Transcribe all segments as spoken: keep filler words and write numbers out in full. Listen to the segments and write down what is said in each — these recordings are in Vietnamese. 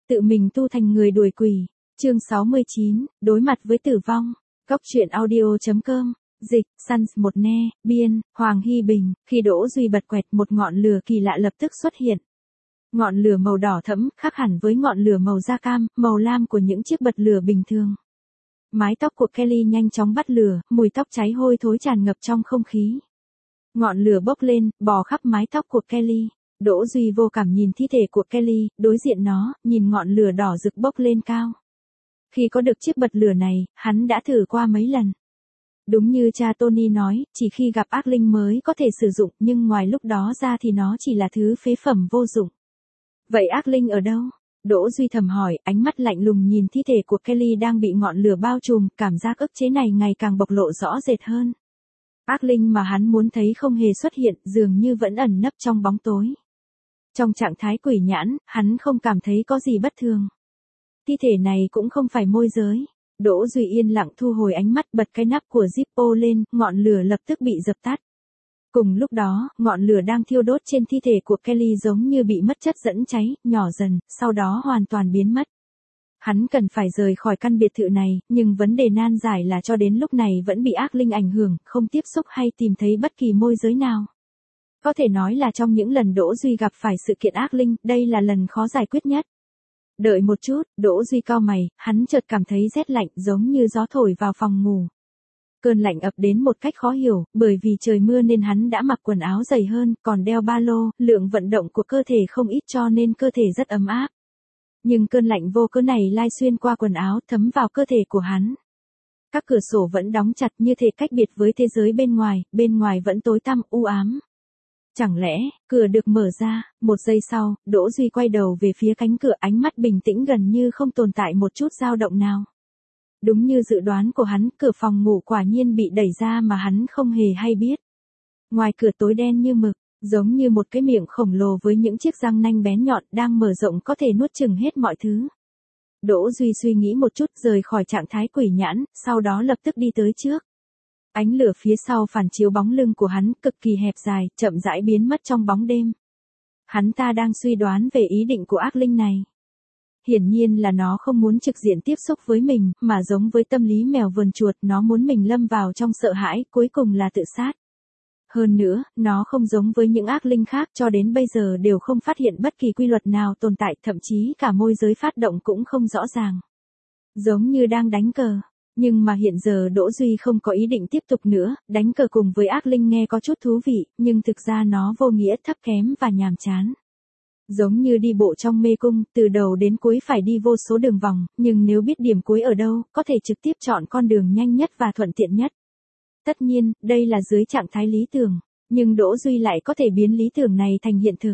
Tự mình tu thành người đuổi quỷ. Chương sáu mươi chín, đối mặt với tử vong. Góc truyện audio chấm com. Dịch, Sans một ne, biên, Hoàng Hy Bình. Khi Đỗ Duy bật quẹt, một ngọn lửa kỳ lạ lập tức xuất hiện. Ngọn lửa màu đỏ thẫm, khác hẳn với ngọn lửa màu da cam, màu lam của những chiếc bật lửa bình thường. Mái tóc của Kelly nhanh chóng bắt lửa, mùi tóc cháy hôi thối tràn ngập trong không khí. Ngọn lửa bốc lên, bò khắp mái tóc của Kelly. Đỗ Duy vô cảm nhìn thi thể của Kelly, đối diện nó, nhìn ngọn lửa đỏ rực bốc lên cao. Khi có được chiếc bật lửa này, hắn đã thử qua mấy lần. Đúng như cha Tony nói, chỉ khi gặp ác linh mới có thể sử dụng, nhưng ngoài lúc đó ra thì nó chỉ là thứ phế phẩm vô dụng. Vậy ác linh ở đâu? Đỗ Duy thầm hỏi, ánh mắt lạnh lùng nhìn thi thể của Kelly đang bị ngọn lửa bao trùm, cảm giác ức chế này ngày càng bộc lộ rõ rệt hơn. Ác linh mà hắn muốn thấy không hề xuất hiện, dường như vẫn ẩn nấp trong bóng tối. Trong trạng thái quỷ nhãn, hắn không cảm thấy có gì bất thường. Thi thể này cũng không phải môi giới. Đỗ Duy yên lặng thu hồi ánh mắt, bật cái nắp của Zippo lên, ngọn lửa lập tức bị dập tắt. Cùng lúc đó, ngọn lửa đang thiêu đốt trên thi thể của Kelly giống như bị mất chất dẫn cháy, nhỏ dần, sau đó hoàn toàn biến mất. Hắn cần phải rời khỏi căn biệt thự này, nhưng vấn đề nan giải là cho đến lúc này vẫn bị ác linh ảnh hưởng, không tiếp xúc hay tìm thấy bất kỳ môi giới nào. Có thể nói là trong những lần Đỗ Duy gặp phải sự kiện ác linh, đây là lần khó giải quyết nhất. Đợi một chút, Đỗ Duy cau mày, hắn chợt cảm thấy rét lạnh giống như gió thổi vào phòng ngủ. Cơn lạnh ập đến một cách khó hiểu, bởi vì trời mưa nên hắn đã mặc quần áo dày hơn, còn đeo ba lô, lượng vận động của cơ thể không ít cho nên cơ thể rất ấm áp. Nhưng cơn lạnh vô cớ này lai xuyên qua quần áo thấm vào cơ thể của hắn. Các cửa sổ vẫn đóng chặt như thể cách biệt với thế giới bên ngoài, bên ngoài vẫn tối tăm u ám. Chẳng lẽ, cửa được mở ra, một giây sau, Đỗ Duy quay đầu về phía cánh cửa, ánh mắt bình tĩnh gần như không tồn tại một chút dao động nào. Đúng như dự đoán của hắn, cửa phòng ngủ quả nhiên bị đẩy ra mà hắn không hề hay biết. Ngoài cửa tối đen như mực, giống như một cái miệng khổng lồ với những chiếc răng nanh bén nhọn đang mở rộng có thể nuốt chửng hết mọi thứ. Đỗ Duy suy nghĩ một chút rời khỏi trạng thái quỷ nhãn, sau đó lập tức đi tới trước. Ánh lửa phía sau phản chiếu bóng lưng của hắn cực kỳ hẹp dài, chậm rãi biến mất trong bóng đêm. Hắn ta đang suy đoán về ý định của ác linh này. Hiển nhiên là nó không muốn trực diện tiếp xúc với mình, mà giống với tâm lý mèo vờn chuột, nó muốn mình lâm vào trong sợ hãi, cuối cùng là tự sát. Hơn nữa, nó không giống với những ác linh khác, cho đến bây giờ đều không phát hiện bất kỳ quy luật nào tồn tại, thậm chí cả môi giới phát động cũng không rõ ràng. Giống như đang đánh cờ. Nhưng mà hiện giờ Đỗ Duy không có ý định tiếp tục nữa, đánh cờ cùng với ác linh nghe có chút thú vị, nhưng thực ra nó vô nghĩa, thấp kém và nhàm chán. Giống như đi bộ trong mê cung, từ đầu đến cuối phải đi vô số đường vòng, nhưng nếu biết điểm cuối ở đâu, có thể trực tiếp chọn con đường nhanh nhất và thuận tiện nhất. Tất nhiên, đây là dưới trạng thái lý tưởng, nhưng Đỗ Duy lại có thể biến lý tưởng này thành hiện thực.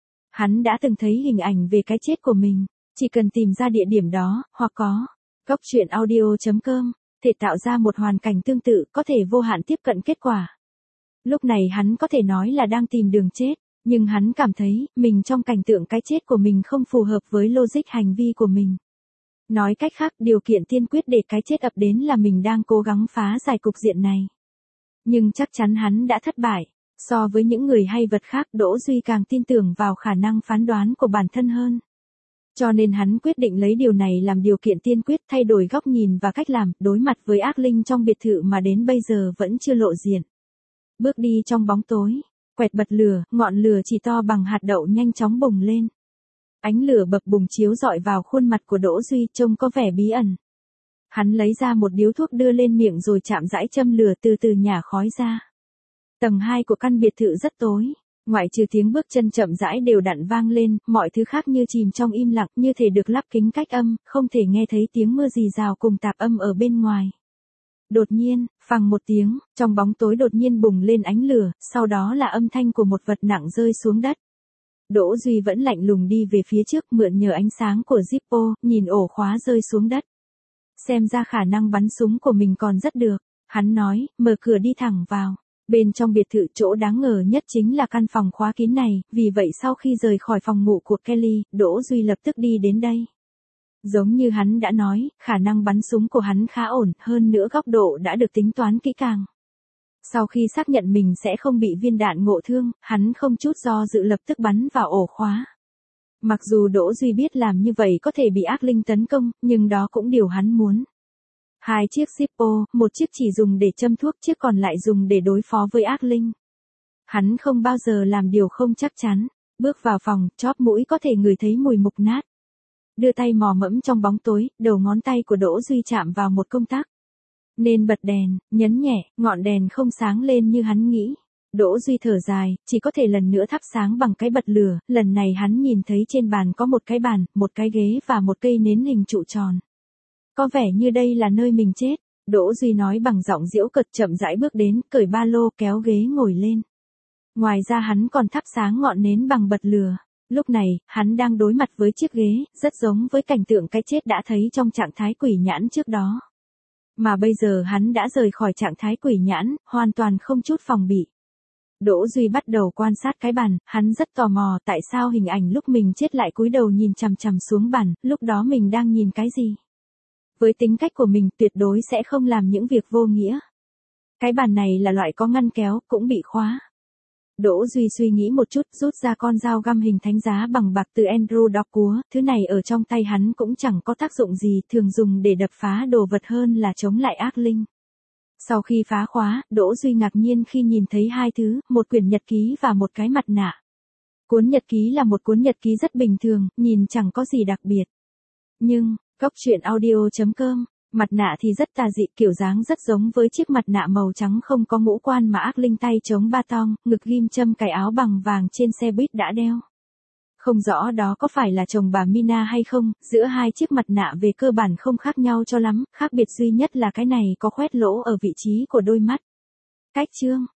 Hắn đã từng thấy hình ảnh về cái chết của mình, chỉ cần tìm ra địa điểm đó, hoặc có. Góc truyện audio chấm com, thể tạo ra một hoàn cảnh tương tự, có thể vô hạn tiếp cận kết quả. Lúc này hắn có thể nói là đang tìm đường chết, nhưng hắn cảm thấy, mình trong cảnh tượng cái chết của mình không phù hợp với logic hành vi của mình. Nói cách khác, điều kiện tiên quyết để cái chết ập đến là mình đang cố gắng phá giải cục diện này. Nhưng chắc chắn hắn đã thất bại. So với những người hay vật khác, Đỗ Duy càng tin tưởng vào khả năng phán đoán của bản thân hơn. Cho nên hắn quyết định lấy điều này làm điều kiện tiên quyết, thay đổi góc nhìn và cách làm, đối mặt với ác linh trong biệt thự mà đến bây giờ vẫn chưa lộ diện. Bước đi trong bóng tối, quẹt bật lửa, ngọn lửa chỉ to bằng hạt đậu nhanh chóng bùng lên. Ánh lửa bập bùng chiếu rọi vào khuôn mặt của Đỗ Duy trông có vẻ bí ẩn. Hắn lấy ra một điếu thuốc đưa lên miệng rồi chạm rãi châm lửa từ từ nhả khói ra. Tầng hai của căn biệt thự rất tối. Ngoại trừ tiếng bước chân chậm rãi đều đặn vang lên, mọi thứ khác như chìm trong im lặng, như thể được lắp kính cách âm, không thể nghe thấy tiếng mưa rì rào cùng tạp âm ở bên ngoài. Đột nhiên, phằng một tiếng, trong bóng tối đột nhiên bùng lên ánh lửa, sau đó là âm thanh của một vật nặng rơi xuống đất. Đỗ Duy vẫn lạnh lùng đi về phía trước, mượn nhờ ánh sáng của Zippo, nhìn ổ khóa rơi xuống đất. Xem ra khả năng bắn súng của mình còn rất được, hắn nói, mở cửa đi thẳng vào. Bên trong biệt thự chỗ đáng ngờ nhất chính là căn phòng khóa kín này, vì vậy sau khi rời khỏi phòng ngủ của Kelly, Đỗ Duy lập tức đi đến đây. Giống như hắn đã nói, khả năng bắn súng của hắn khá ổn, hơn nữa góc độ đã được tính toán kỹ càng. Sau khi xác nhận mình sẽ không bị viên đạn ngộ thương, hắn không chút do dự lập tức bắn vào ổ khóa. Mặc dù Đỗ Duy biết làm như vậy có thể bị ác linh tấn công, nhưng đó cũng điều hắn muốn. Hai chiếc Zippo, một chiếc chỉ dùng để châm thuốc, chiếc còn lại dùng để đối phó với ác linh. Hắn không bao giờ làm điều không chắc chắn. Bước vào phòng, chóp mũi có thể ngửi thấy mùi mục nát. Đưa tay mò mẫm trong bóng tối, đầu ngón tay của Đỗ Duy chạm vào một công tắc. Nên bật đèn, nhấn nhẹ, ngọn đèn không sáng lên như hắn nghĩ. Đỗ Duy thở dài, chỉ có thể lần nữa thắp sáng bằng cái bật lửa, lần này hắn nhìn thấy trên bàn có một cái bàn, một cái ghế và một cây nến hình trụ tròn. Có vẻ như đây là nơi mình chết, Đỗ Duy nói bằng giọng giễu cợt, chậm rãi bước đến, cởi ba lô, kéo ghế ngồi lên. Ngoài ra hắn còn thắp sáng ngọn nến bằng bật lửa. Lúc này, hắn đang đối mặt với chiếc ghế, rất giống với cảnh tượng cái chết đã thấy trong trạng thái quỷ nhãn trước đó. Mà bây giờ hắn đã rời khỏi trạng thái quỷ nhãn, hoàn toàn không chút phòng bị. Đỗ Duy bắt đầu quan sát cái bàn, hắn rất tò mò tại sao hình ảnh lúc mình chết lại cúi đầu nhìn chằm chằm xuống bàn, lúc đó mình đang nhìn cái gì. Với tính cách của mình tuyệt đối sẽ không làm những việc vô nghĩa. Cái bàn này là loại có ngăn kéo, cũng bị khóa. Đỗ Duy suy nghĩ một chút, rút ra con dao găm hình thánh giá bằng bạc từ Andrew Đọc Cúa, thứ này ở trong tay hắn cũng chẳng có tác dụng gì, thường dùng để đập phá đồ vật hơn là chống lại ác linh. Sau khi phá khóa, Đỗ Duy ngạc nhiên khi nhìn thấy hai thứ, một quyển nhật ký và một cái mặt nạ. Cuốn nhật ký là một cuốn nhật ký rất bình thường, nhìn chẳng có gì đặc biệt. Nhưng, Góc truyện audio chấm com, mặt nạ thì rất tà dị, kiểu dáng rất giống với chiếc mặt nạ màu trắng không có ngũ quan mà ác linh tay chống ba tong, ngực ghim châm cài áo bằng vàng trên xe buýt đã đeo. Không rõ đó có phải là chồng bà Mina hay không, giữa hai chiếc mặt nạ về cơ bản không khác nhau cho lắm, khác biệt duy nhất là cái này có khoét lỗ ở vị trí của đôi mắt. Cách chương